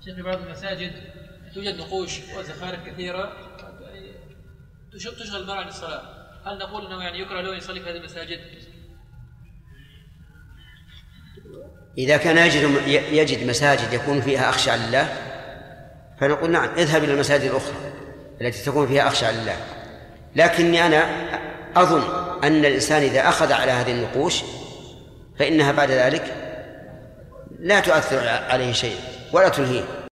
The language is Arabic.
شيخ في بعض المساجد توجد نقوش وزخارف كثيرة تشغل المرء عن الصلاة، هل نقول أنه يعني يكره له يصلي في هذه المساجد؟ إذا كان يجد مساجد يكون فيها أخشع لله فنقول نعم اذهب إلى المساجد الأخرى التي تكون فيها أخشع لله، لكني أنا أظن أن الإنسان إذا أخذ على هذه النقوش فإنها بعد ذلك لا تؤثر عليه شيء ولا تلهيه.